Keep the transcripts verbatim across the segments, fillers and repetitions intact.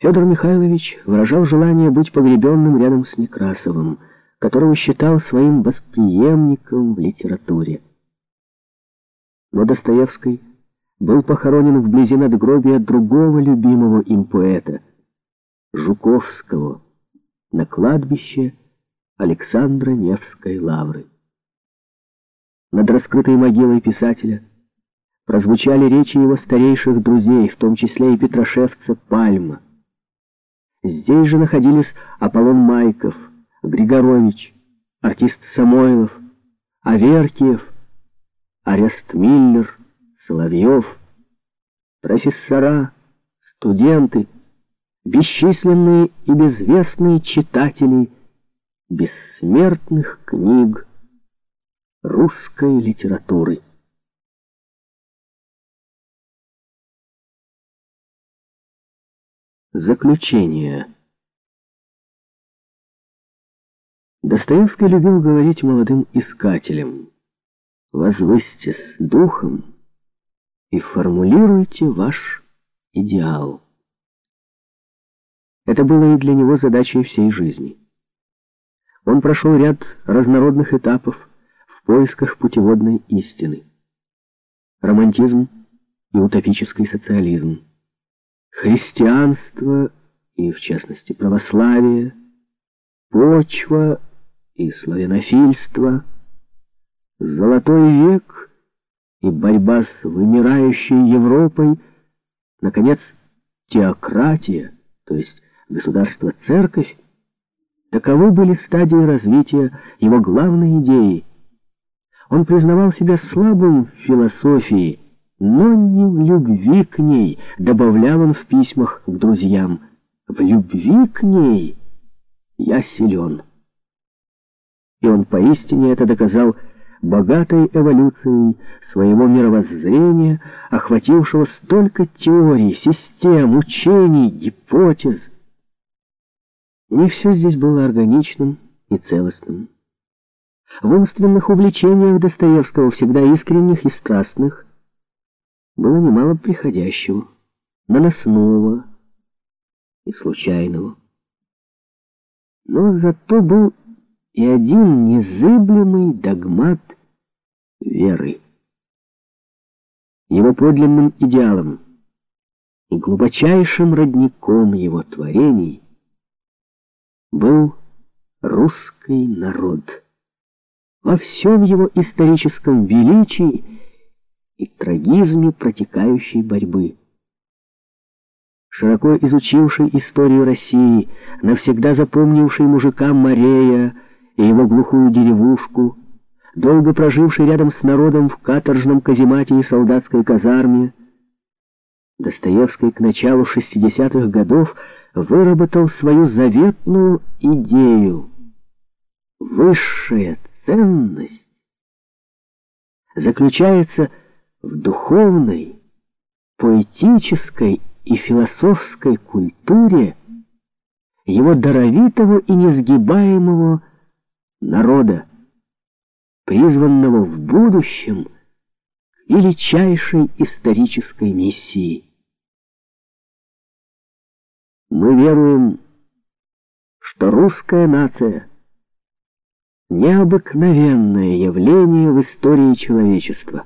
Федор Михайлович выражал желание быть погребенным рядом с Некрасовым, которого считал своим восприемником в литературе. Но Достоевский был похоронен вблизи надгробия другого любимого им поэта, Жуковского, на кладбище Александра Невской лавры. Над раскрытой могилой писателя прозвучали речи его старейших друзей, в том числе и петрошевца Пальма. Здесь же находились Аполлон Майков, Григорович, артист Самойлов, Аверкиев, Арест Миллер, Соловьев, профессора, студенты, бесчисленные и безвестные читатели бессмертных книг русской литературы. Заключение. Достоевский любил говорить молодым искателям: «Возвысьтесь духом и формулируйте ваш идеал». Это было и для него задачей всей жизни. Он прошел ряд разнородных этапов в поисках путеводной истины. Романтизм и утопический социализм, христианство и, в частности, православие, почва и славянофильство, золотой век и борьба с вымирающей Европой, наконец, теократия, то есть государство-церковь. Таковы были стадии развития его главной идеи. Он признавал себя слабым в философии, но не в любви к ней, добавлял он в письмах к друзьям. В любви к ней я силен. И он поистине это доказал богатой эволюцией своего мировоззрения, охватившего столько теорий, систем, учений, гипотез. Не все здесь было органичным и целостным. В умственных увлечениях Достоевского, всегда искренних и страстных, было немало приходящего, наносного и случайного. Но зато был и один незыблемый догмат веры. Его подлинным идеалом и глубочайшим родником его творений был русский народ во всем его историческом величии и трагизме протекающей борьбы. Широко изучивший историю России, навсегда запомнивший мужика Морея и его глухую деревушку, долго проживший рядом с народом в каторжном каземате и солдатской казарме, Достоевский к началу шестидесятых годов выработал свою заветную идею. Высшая ценность заключается в духовной, поэтической и философской культуре его даровитого и несгибаемого народа, призванного в будущем к величайшей исторической миссии. Мы веруем, что русская нация — необыкновенное явление в истории человечества.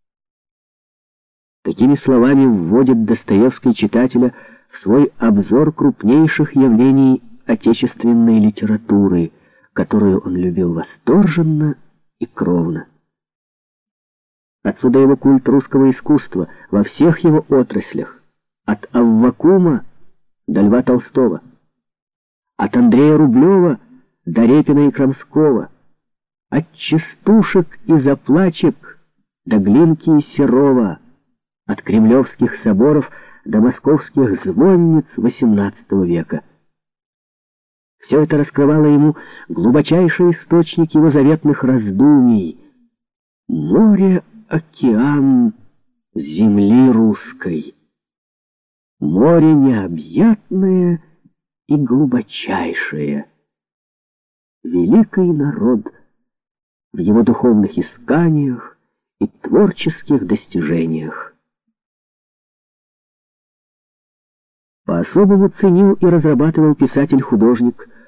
Такими словами вводит Достоевский читателя в свой обзор крупнейших явлений отечественной литературы, которую он любил восторженно и кровно. Отсюда его культ русского искусства во всех его отраслях, от Аввакума до Льва Толстого, от Андрея Рублева до Репина и Крамского, от частушек и заплачек до Глинки и Серова, от кремлевских соборов до московских звонниц восемнадцатого века. Все это раскрывало ему глубочайший источник его заветных раздумий — море-океан земли русской. Море необъятное и глубочайшее. Великий народ в его духовных исканиях и творческих достижениях. По-особому ценил и разрабатывал писатель-художник